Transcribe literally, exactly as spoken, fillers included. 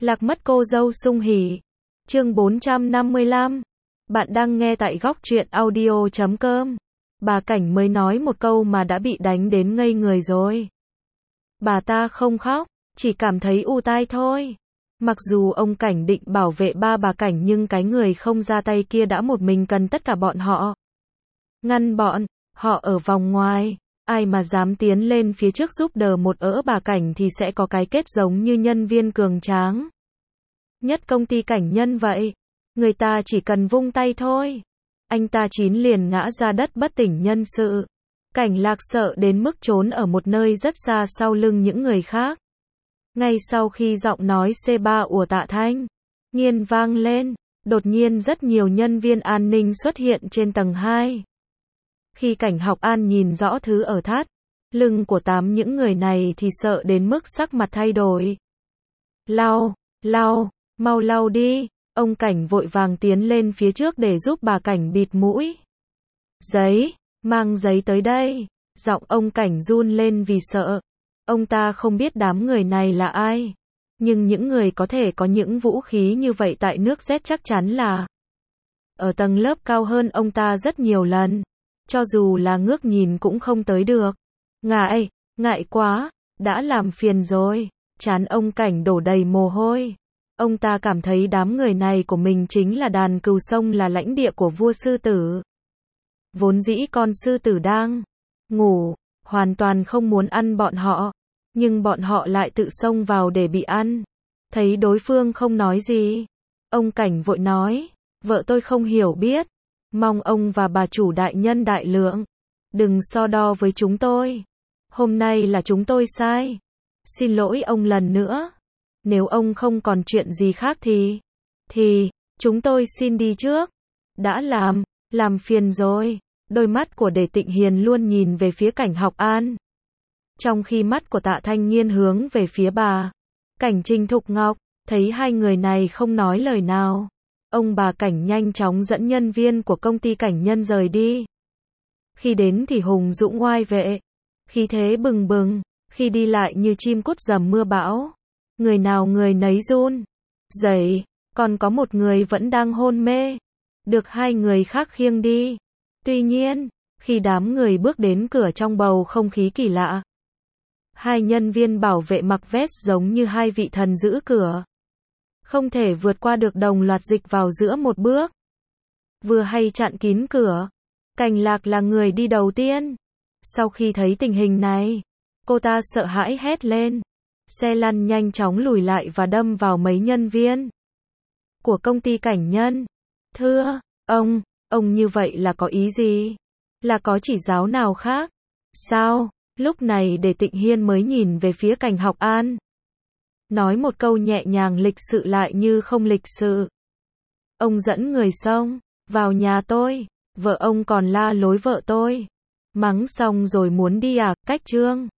Lạc mất cô dâu sung hỉ. Chương bốn trăm năm mươi lăm. Bạn đang nghe tại góc truyện audio chấm com. Bà Cảnh mới nói một câu mà đã bị đánh đến ngây người rồi. Bà ta không khóc, chỉ cảm thấy u tai thôi. Mặc dù ông Cảnh định bảo vệ ba bà Cảnh nhưng cái người không ra tay kia đã một mình cần tất cả bọn họ. Ngăn bọn họ ở vòng ngoài. Ai mà dám tiến lên phía trước giúp đỡ một ỡ bà Cảnh thì sẽ có cái kết giống như nhân viên cường tráng nhất công ty Cảnh Nhân vậy. Người ta chỉ cần vung tay thôi, anh ta chín liền ngã ra đất bất tỉnh nhân sự. Cảnh Lạc sợ đến mức trốn ở một nơi rất xa sau lưng những người khác. Ngay sau khi giọng nói xê ba của Tạ Thanh Nghiên vang lên, đột nhiên rất nhiều nhân viên an ninh xuất hiện trên tầng hai. Khi Cảnh Học An nhìn rõ thứ ở thắt lưng của tám những người này thì sợ đến mức sắc mặt thay đổi. Lau, lau, mau lau đi. Ông Cảnh vội vàng tiến lên phía trước để giúp bà Cảnh bịt mũi. Giấy, mang giấy tới đây. Giọng ông Cảnh run lên vì sợ. Ông ta không biết đám người này là ai. Nhưng những người có thể có những vũ khí như vậy tại nước Z chắc chắn là ở tầng lớp cao hơn ông ta rất nhiều lần. Cho dù là ngước nhìn cũng không tới được. Ngại, ngại quá, đã làm phiền rồi. Trán ông Cảnh đổ đầy mồ hôi. Ông ta cảm thấy đám người này của mình chính là đàn cừu sông, là lãnh địa của vua sư tử. Vốn dĩ con sư tử đang ngủ, hoàn toàn không muốn ăn bọn họ. Nhưng bọn họ lại tự xông vào để bị ăn. Thấy đối phương không nói gì, ông Cảnh vội nói, vợ tôi không hiểu biết. Mong ông và bà chủ đại nhân đại lượng. Đừng so đo với chúng tôi. Hôm nay là chúng tôi sai. Xin lỗi ông lần nữa. Nếu ông không còn chuyện gì khác thì, thì, chúng tôi xin đi trước. Đã làm, làm phiền rồi. Đôi mắt của Đề Tịnh Hiền luôn nhìn về phía Cảnh Học An. Trong khi mắt của Tạ Thanh Nghiên hướng về phía bà Cảnh Trình Thục Ngọc, thấy hai người này không nói lời nào. Ông bà Cảnh nhanh chóng dẫn nhân viên của công ty Cảnh Nhân rời đi. Khi đến thì hùng dũng oai vệ, khí thế bừng bừng, khi đi lại như chim cút dầm mưa bão. Người nào người nấy run rẩy, còn có một người vẫn đang hôn mê, được hai người khác khiêng đi. Tuy nhiên, khi đám người bước đến cửa trong bầu không khí kỳ lạ, hai nhân viên bảo vệ mặc vest giống như hai vị thần giữ cửa, không thể vượt qua được, đồng loạt dịch vào giữa một bước, vừa hay chặn kín cửa. Cảnh Lạc là người đi đầu tiên. Sau khi thấy tình hình này, cô ta sợ hãi hét lên. Xe lăn nhanh chóng lùi lại và đâm vào mấy nhân viên của công ty Cảnh Nhân. Thưa, ông, ông như vậy là có ý gì? Là có chỉ giáo nào khác? Sao? Lúc này Đề Tịnh Hiên mới nhìn về phía Cảnh Học An. Nói một câu nhẹ nhàng lịch sự lại như không lịch sự. Ông dẫn người xông vào nhà tôi, vợ ông còn la lối vợ tôi. Mắng xong rồi muốn đi à, cách trương.